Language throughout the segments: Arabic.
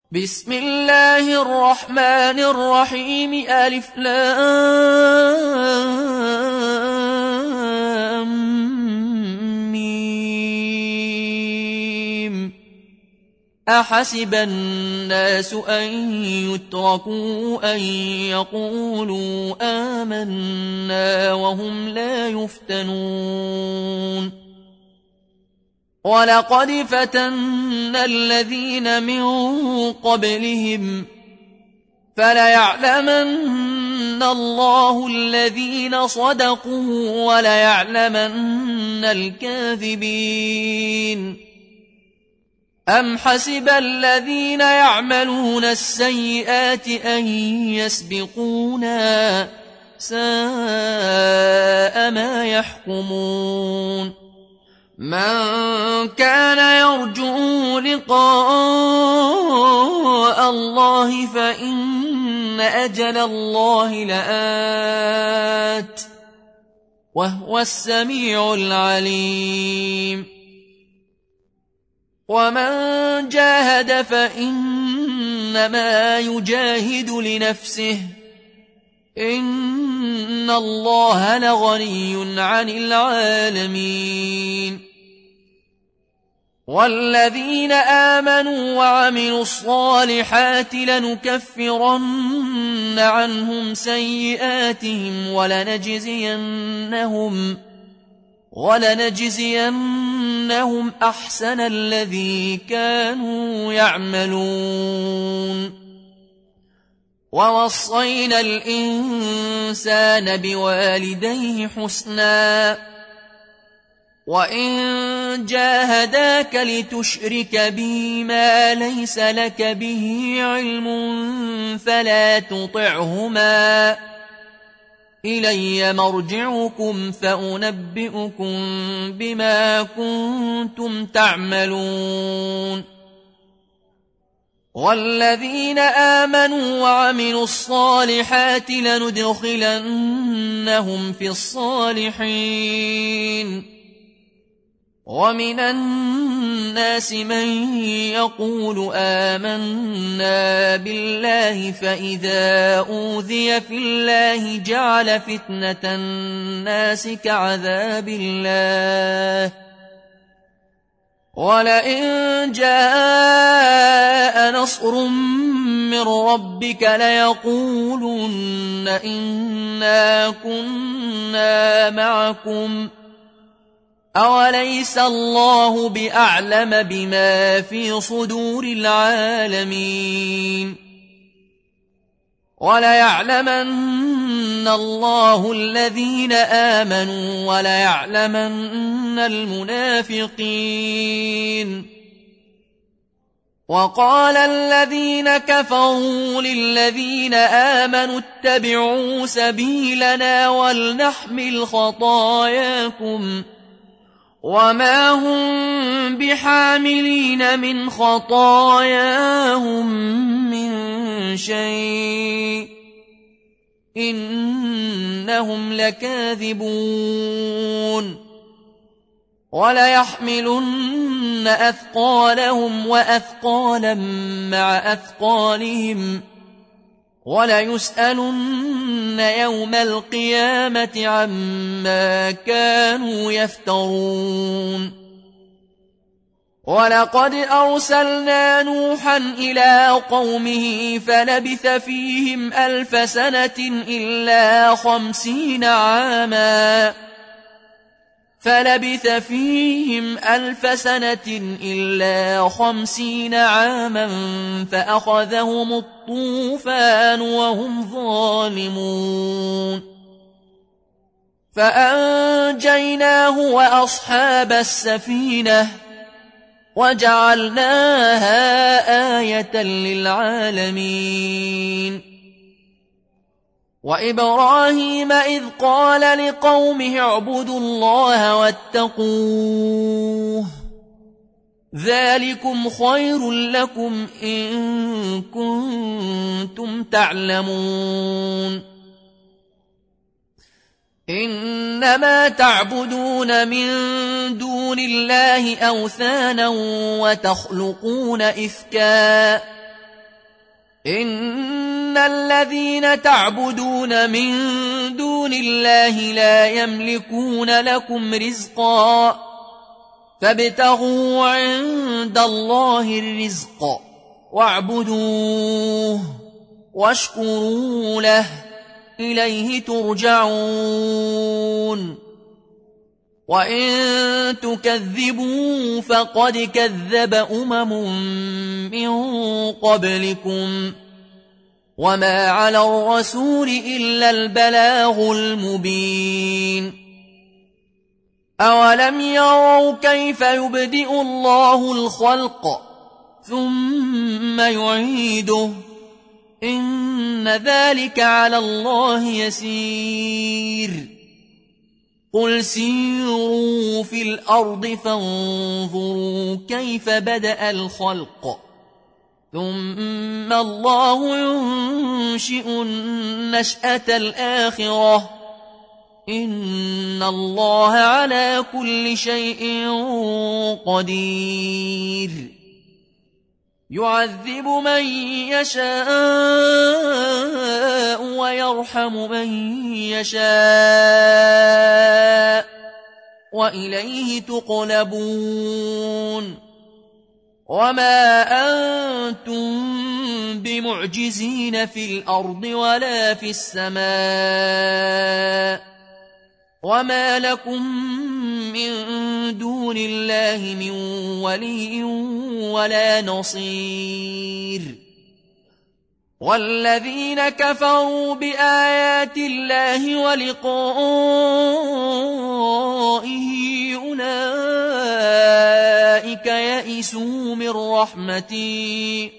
بسم الله الرحمن الرحيم ألف لام ميم. أحسب الناس أن يتركوا أن يقولوا آمنا وهم لا يفتنون ولقد فتنا الذين من قبلهم فليعلمن الله الذين صدقوا وليعلمن الكاذبين. أم حسب الذين يعملون السيئات أن يسبقونا ساء ما يحكمون. من كان يرجو لقاء الله فإن أجل الله لآت وهو السميع العليم. ومن جاهد فإنما يجاهد لنفسه إن الله لغني عن العالمين. والذين آمنوا وعملوا الصالحات لنكفرن عنهم سيئاتهم ولنجزينهم أحسن الذي كانوا يعملون. ووصينا الإنسان بوالديه حسنا وإن جاهداك لتشرك بي ما ليس لك به علم فلا تطعهما إلي مرجعكم فأنبئكم بما كنتم تعملون. والذين آمنوا وعملوا الصالحات لندخلنهم في الصالحين. ومن الناس من يقول آمنا بالله فإذا أوذي في الله جعل فتنة الناس كعذاب الله ولئن جاء نصر من ربك ليقولن إنا كنا معكم أوليس الله بأعلم بما في صدور العالمين. وليعلمن الله الذين آمنوا وليعلمن المنافقين. وقال الذين كفروا للذين آمنوا اتبعوا سبيلنا ولنحمل خطاياكم وما هم بحاملين من خطاياهم من شيء إنهم لكاذبون. وليحملن أثقالهم وأثقالا مع أثقالهم وليسألن يوم القيامة عما كانوا يفترون. ولقد أرسلنا نوحا إلى قومه فلبث فيهم 1000 سنة إلا 50 عاما فأخذهم الطوفان وهم ظالمون فأنجيناه وأصحاب السفينة وجعلناها آية للعالمين. وإبراهيم إذ قال لقومه اعبدوا الله واتقوه ذلكم خير لكم إن كنتم تعلمون. إنما تعبدون من دون الله أوثانا وتخلقون إفكا إن الذين تعبدون من دون الله لا يملكون لكم رزقا فابتغوا عند الله الرزق واعبدوه واشكروا له إليه ترجعون وإن تكذبوا فقد كذب من قبلكم وما على الرسول إلا البلاغ المبين أولم يروا كيف يبدئ الله الخلق ثم يعيده إن ذلك على الله يسير قل سيروا في الأرض فانظروا كيف بدأ الخلق ثم الله ينشئ النشأة الآخرة إن الله على كل شيء قدير يعذب من يشاء ويرحم من يشاء وإليه تقلبون وما أنتم بمعجزين في الأرض ولا في السماء وما لكم من دون الله من ولي ولا نصير والذين كفروا بآيات الله ولقائه أولئك يئسوا من رحمتي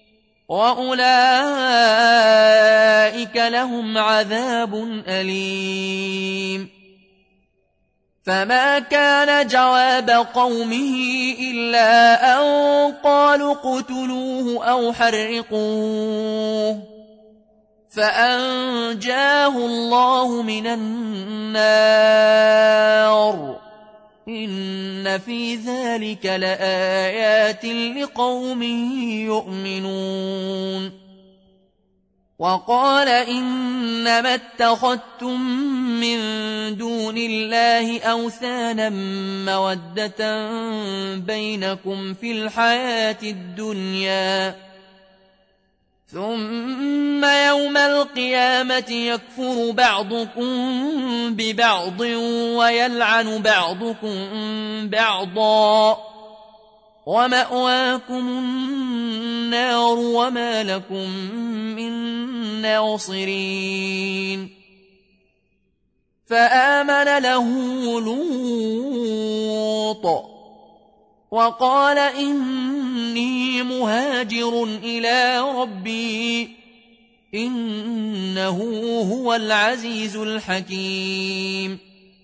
وأولئك لهم عذاب أليم فما كان جواب قومه إلا أن قالوا اقتلوه أو حرقوه فأنجاه الله من النار إن في ذلك لآيات لقوم يؤمنون وقال إنما اتخذتم من دون الله أوثانا مودة بينكم في الحياة الدنيا ثم يوم القيامة يكفر بعضكم ببعض ويلعن بعضكم بعضا ومأواكم النار وما لكم من ناصرين فآمن له لوط وقال إني مهاجر إلى ربي إنه هو العزيز الحكيم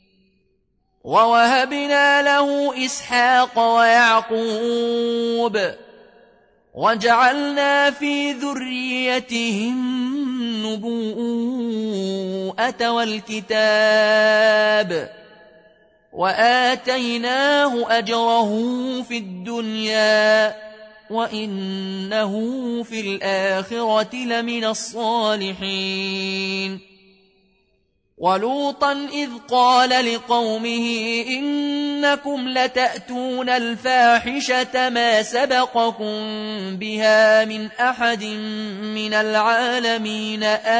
ووهبنا له إسحاق ويعقوب وجعلنا في ذريته النبوءة والكتاب وآتيناه أجره في الدنيا وإنه في الآخرة لمن الصالحين ولوطا إذ قال لقومه إنكم لتأتون الفاحشة ما سبقكم بها من أحد من العالمين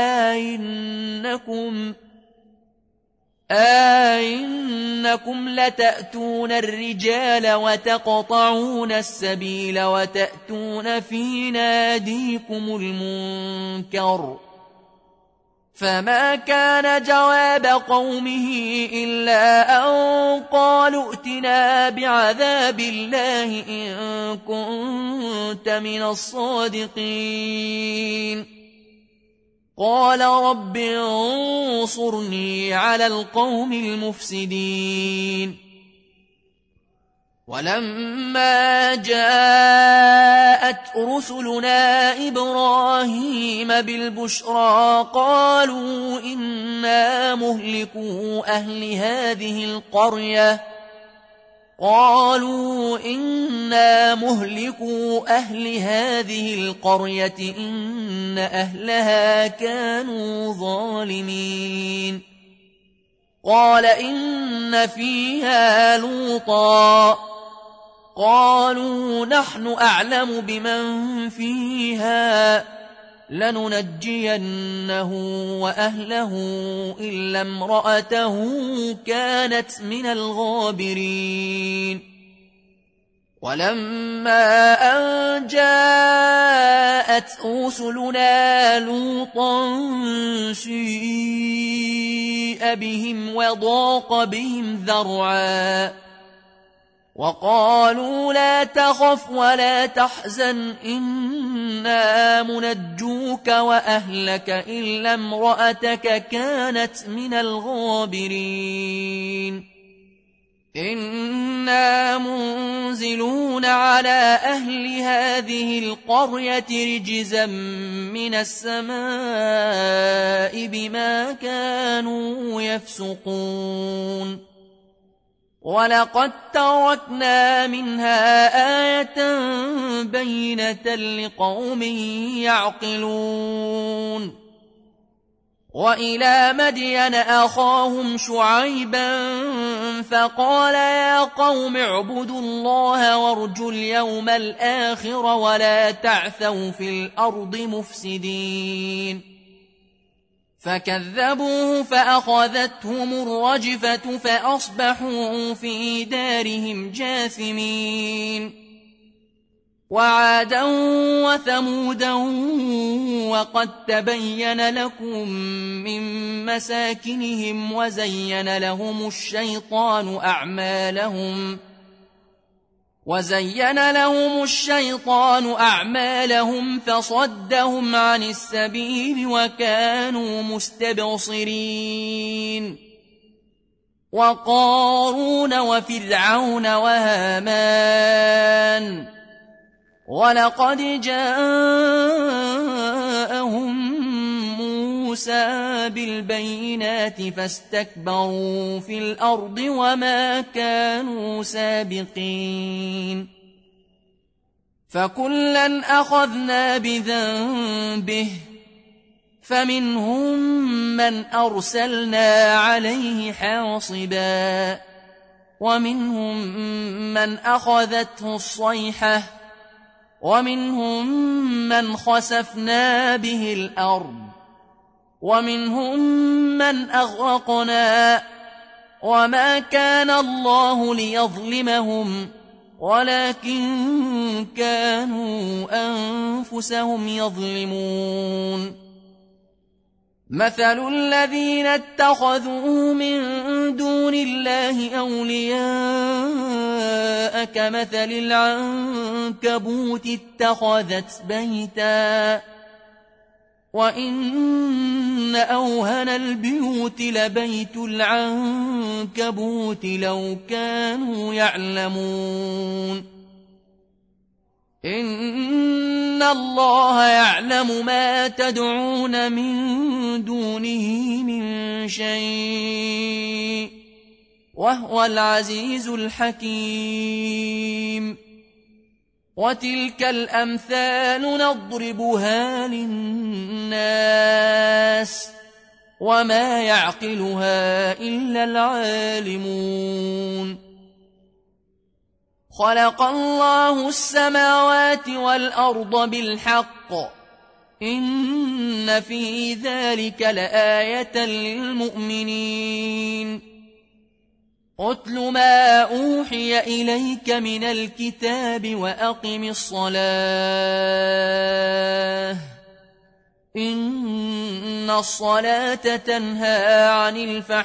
أئنكم لتأتون الرجال وتقطعون السبيل وتأتون في ناديكم المنكر فما كان جواب قومه إلا أن قالوا ائتنا بعذاب الله إن كنت من الصادقين قال رب انصرني على القوم المفسدين ولما جاءت رسلنا إبراهيم بالبشرى قالوا إنا مهلكو أهل هذه القرية إن إن أهلها كانوا ظالمين قال إن فيها لوطا قالوا نحن أعلم بمن فيها لننجينه وأهله إلا امرأته كانت من الغابرين ولما أن جاءت رسلنا لوطا سيء بهم وضاق بهم ذرعا وقالوا لا تخف ولا تحزن إنا منجوك وأهلك إلا امرأتك كانت من الغابرين إنا منزلون على أهل هذه القرية رجزا من السماء بما كانوا يفسقون ولقد تركنا منها آية بينة لقوم يعقلون وإلى مدين أخاهم شعيبا فقال يا قوم اعبدوا الله وارجوا اليوم الآخر ولا تعثوا في الأرض مفسدين فكذبوه فأخذتهم الرجفة فأصبحوا في دارهم جاثمين وعادا وثمودا وقد تبين لكم من مساكنهم وزين لهم الشيطان أعمالهم فصدهم عن السبيل وكانوا مستبصرين وقارون وفرعون وهامان ولقد جاءهم موسى بالبينات فاستكبروا في الأرض وما كانوا سابقين فكلا أخذنا بذنبه فمنهم من أرسلنا عليه حاصبا ومنهم من أخذته الصيحة ومنهم من خسفنا به الأرض ومنهم من أغرقنا وما كان الله ليظلمهم ولكن كانوا أنفسهم يظلمون مثل الذين اتخذوا من دون الله أولياء كمثل العنكبوت اتخذت بيتا وإن أوهن البيوت لبيت العنكبوت لو كانوا يعلمون إن الله يعلم ما تدعون من دونه من شيء وهو العزيز الحكيم وتلك الأمثال نضربها للناس وما يعقلها إلا العالمون خلق الله السماوات والأرض بالحق إن في ذلك لآية للمؤمنين أتل ما أوحي إليك من الكتاب وأقم الصلاة إن الصلاة تنهى عن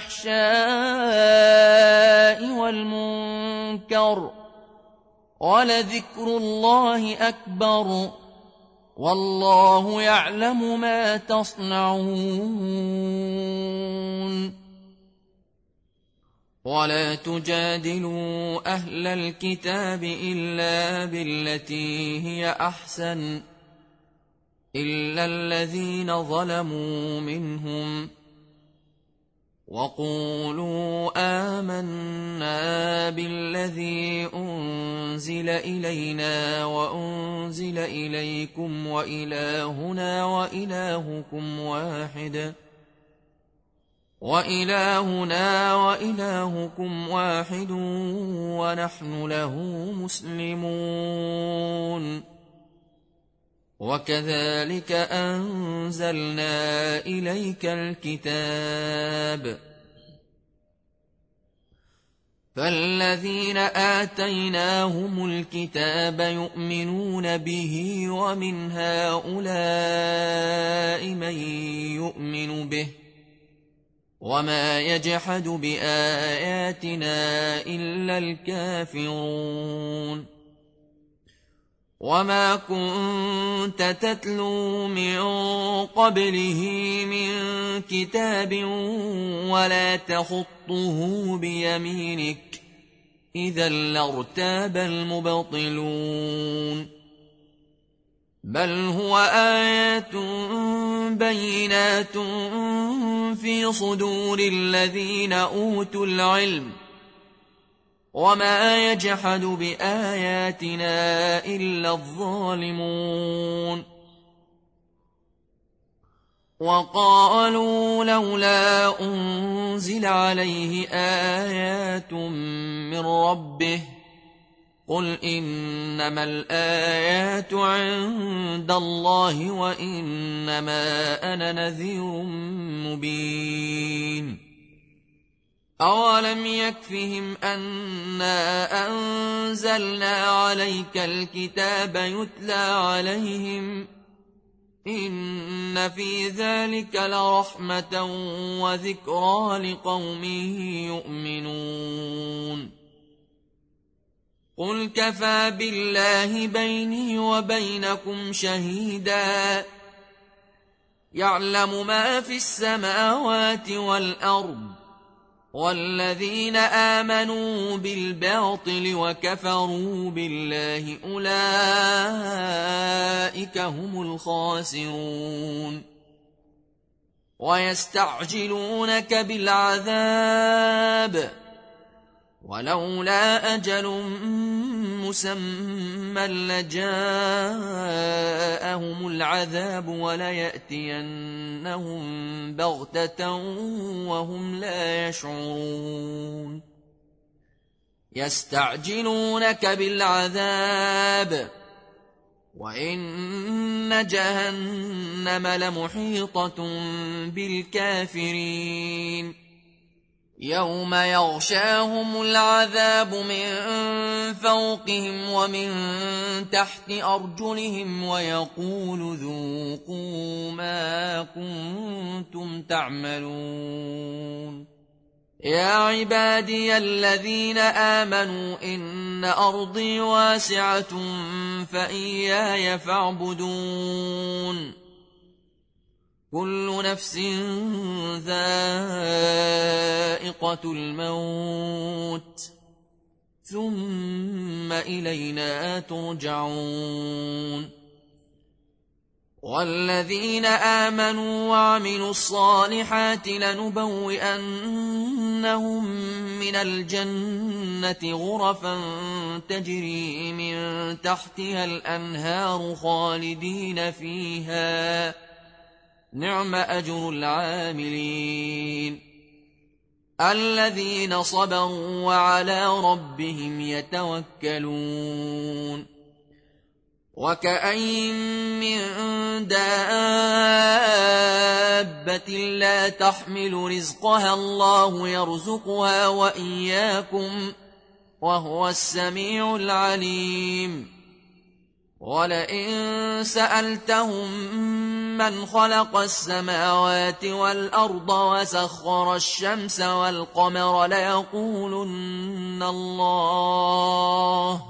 الفحشاء والمنكر ولذكر الله أكبر والله يعلم ما تصنعون ولا تجادلوا أهل الكتاب إلا بالتي هي أحسن إلا الذين ظلموا منهم وقولوا آمنا بالذي أنزل إلينا وأنزل إليكم وإلهنا وإلهكم واحد ونحن له مسلمون. وكذلك أنزلنا إليك الكتاب. فالذين آتيناهم الكتاب يؤمنون به ومن هؤلاء من يؤمن به وما يجحد بآياتنا إلا الكافرون. وما كنت تتلو من قبله من كتاب ولا تخطه بيمينك إذا لارتاب المبطلون. بل هو آيات بينات في صدور الذين أوتوا العلم وما يجحد بآياتنا إلا الظالمون. وقالوا لولا أنزل عليه آيات من ربه قل إنما الآيات عند الله وإنما أنا نذير مبين. أولم يكفهم أنا أنزلنا عليك الكتاب يتلى عليهم إن في ذلك لرحمة وذكرى لقوم يؤمنون. قل كفى بالله بيني وبينكم شهيدا يعلم ما في السماوات والأرض والذين آمنوا بالباطل وكفروا بالله أولئك هم الخاسرون. ويستعجلونك بالعذاب ولولا أجل مسمى لجاءهم العذاب وليأتينهم بغتة وهم لا يشعرون. يستعجلونك بالعذاب وإن جهنم لمحيطة بالكافرين. يوم يغشاهم العذاب من فوقهم ومن تحت أرجلهم ويقول ذوقوا ما كنتم تعملون. يا عبادي الذين آمنوا إن أرضي واسعة فإياي فاعبدون. كل نفس ذائقة الموت ثم إلينا ترجعون. والذين آمنوا وعملوا الصالحات لنبوئنهم من الجنة غرفا تجري من تحتها الأنهار خالدين فيها نعم أجر العاملين. الذين صبروا وعلى ربهم يتوكلون. وكأين من دابة لا تحمل رزقها الله يرزقها وإياكم وهو السميع العليم. ولئن سألتهم من خلق السماوات والأرض وسخر الشمس والقمر ليقولن الله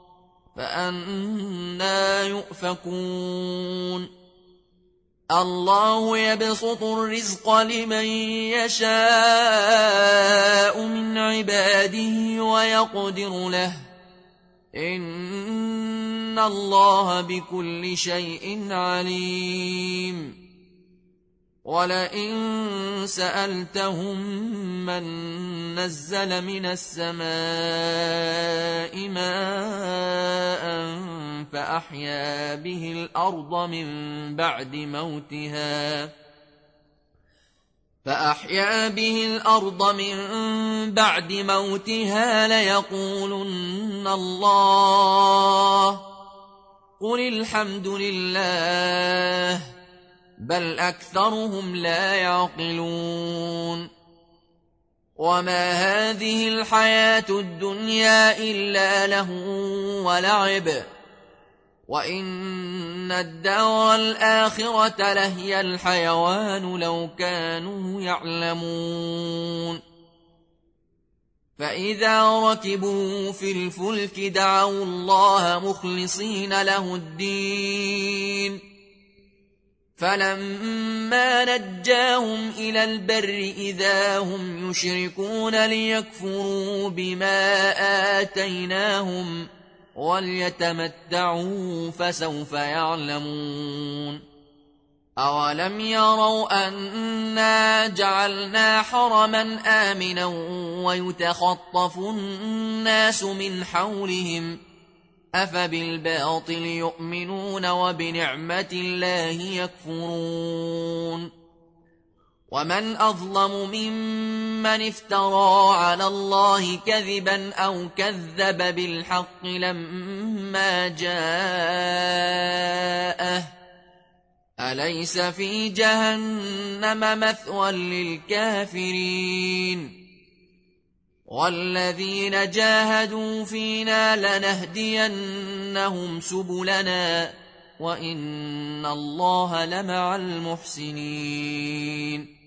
فأنى يؤفكون. الله يبسط الرزق لمن يشاء من عباده ويقدر له إن الله بكل شيء عليم. ولئن سألتهم من نزل من السماء ماء فأحيا به الأرض من بعد موتها ليقولن الله. قل الحمد لله بل أكثرهم لا يعقلون. وما هذه الحياة الدنيا إلا لهو ولعب وإن الدار الآخرة لهي الحيوان لو كانوا يعلمون. فإذا ركبوا في الفلك دعوا الله مخلصين له الدين فلما نجاهم إلى البر إذا هم يشركون ليكفروا بما آتيناهم وليتمتعوا فسوف يعلمون. أولم يروا أنا جعلنا حرما آمنا ويتخطف الناس من حولهم أفبالباطل يؤمنون وبنعمة الله يكفرون. ومن أظلم ممن افترى على الله كذبا أو كذب بالحق لما جاءه أليس في جهنم مثوى للكافرين. والذين جاهدوا فينا لنهدينهم سبلنا وإن الله لمع المحسنين.